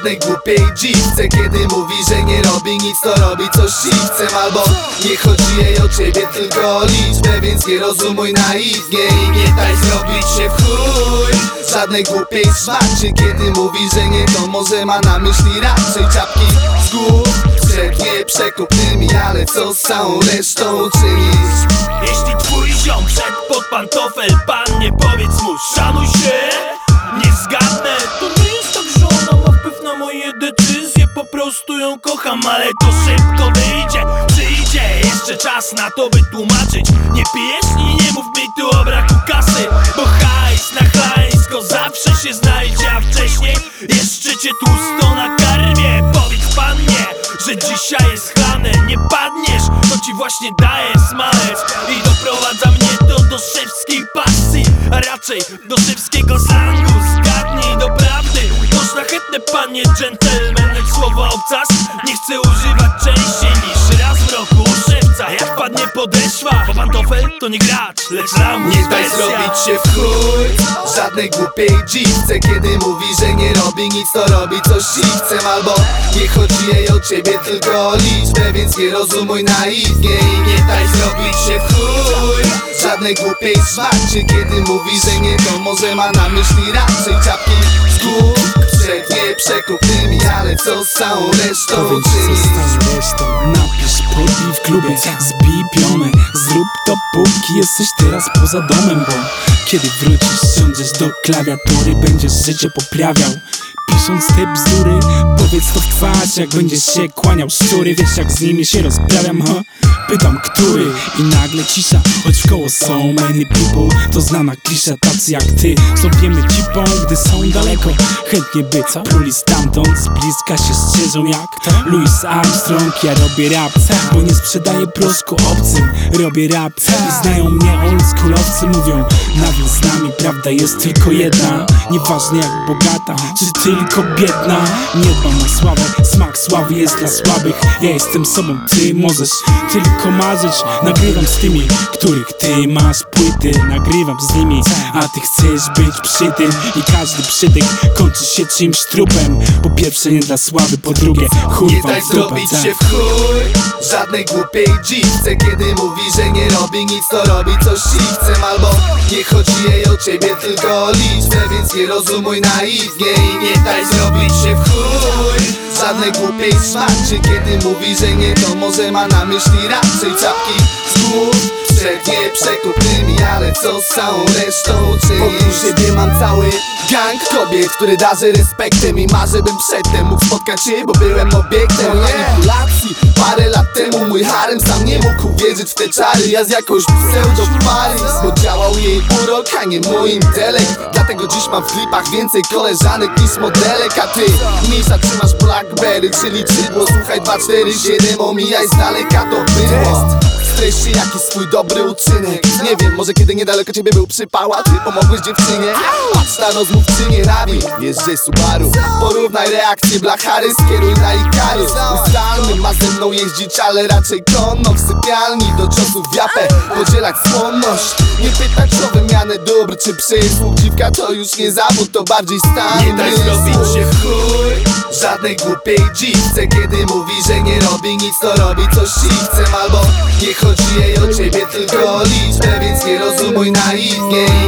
żadnej głupiej dziwce, kiedy mówi, że nie robi nic, to robi coś siwcem. Albo nie chodzi jej o ciebie, tylko o liczbę, więc nie rozumuj naiwnie i nie daj zrobić się w chuj żadnej głupiej szmacie, kiedy mówi, że nie, to może ma na myśli raczej czapki z głów przed nieprzekupnymi, ale co z całą resztą uczynisz? Jeśli twój ziom wszedł pod pantofel pannie, powiedz mu szanuj się. Nie zgadnę, to nie jest tak, że ona ma wpływ na moje decyzje, po prostu ją kocham, ale to szybko wyjdzie. Przyjdzie jeszcze czas na to, by tłumaczyć. Nie pijesz i nie mów mi tu o braku kasy, bo hajs na chlańsko zawsze się znajdzie, a wcześniej jeszcze cię tłusto nakarmię. Powiedz pannie, że dzisiaj jest chlane, nie padniesz, to ci właśnie daje smalec i doprowadza mnie to do szewskiej pasji, a raczej do szewskiego slangu. Zgadnij doprawdy, to szlachetne panie dżentelmen, lecz słowa obcas nie chcę używać częściej niż raz w roku. Szewca jak padnie podeszła, bo pantofel to nie gracz, lecz lamus. Nie daj zrobić się w chuj żadnej głupiej dziwce, kiedy mówi, że nie robi nic, to robi coś siwcem. Albo nie chodzi jej o ciebie, tylko o liczbę, więc nie rozumuj naiwnie i nie daj zrobić się w chuj żadnej głupiej szmacie, kiedy mówi, że nie, to może ma na myśli raczej czapki z głów przed nieprzekupnymi, ale co z całą resztą uczynisz? Napisz, podbij w klubie, zbij pionę, zrób to póki jesteś teraz poza domem, bo kiedy wrócisz, siądziesz do klawiatury, będziesz życie poprawiał. Pisząc te bzdury, powiedz to w twarz, jak będziesz się kłaniał szczury. Wiesz jak z nimi się rozprawiam, ha? Pytam który i nagle cisza, choć wkoło so many people. To znana klisza, tacy jak ty złapiemy cipą, gdy są daleko. Chętnie by pluli stamtąd, z bliska się strzeżą jak Louis Armstrong. Ja robię rap, bo nie sprzedaję proszku obcym. Robię rap i znają mnie oldschoolowcy. Mówią, nawiąż z nami, prawda jest tylko jedna. Nieważne jak bogata, czy tylko biedna. Nie dbam o sławę, smak sławy jest dla słabych. Ja jestem sobą, ty możesz tylko marzyć. Nagrywam z tymi, których ty masz płyty. Nagrywam z nimi, a ty chcesz być przy tym. I każdy przytyk kończy się czymś trupem. Po pierwsze nie dla sławy, po drugie chuj nie wam daj w dupę, zrobić się w chuj żadnej głupiej dziwce, kiedy mówi, że nie robi nic, to robi coś siwcem. Albo nie chodzi jej o ciebie, tylko o liczbę, więc nie rozumuj naiwnie i nie daj zrobić się w chuj żadnej głupiej szmacie, kiedy mówi, że nie, to może ma na myśli raczej czapki z głów przed nieprzekupnymi, ale co z całą resztą uczynisz? Wokół siebie mam cały gang kobiet, który darzy respektem i marzę, bym przedtem mógł spotkać się, bo byłem obiektem manipulacji. Parę lat temu mój harem sam nie mógł uwierzyć w te czary. Ja z jakąś pseudo-pary, bo działał jej urok, a nie mój intelekt. Dlatego dziś mam w klipach więcej koleżanek niż modelek. A ty, mniejsza, trzymasz Blackberry, czyli czydło. Słuchaj 247, omijaj z daleka to bydło. Streś się jaki swój dobry uczynek. Nie wiem, może kiedy niedaleko ciebie był przypał, a ty pomogłeś dziewczynie. Patrz na rozmówczynię Ravi, jeżdżę Subaru. Porównaj reakcję Blachary, skieruj na Ikarus. Ustalny ma ze mną jeździć, ale raczej konno. W sypialni do czasów w japę podzielać skłonność. Nie pytać o wymianę dóbr czy przysług. Dziwka to już nie zawód, to bardziej stan. Nie daj zrobić się w chuj żadnej głupiej dziwce, kiedy mówi, że nie robi nic, to robi coś siwcem. Albo nie chodzi jej o ciebie, tylko o liczbę, więc nie rozumuj naiwnie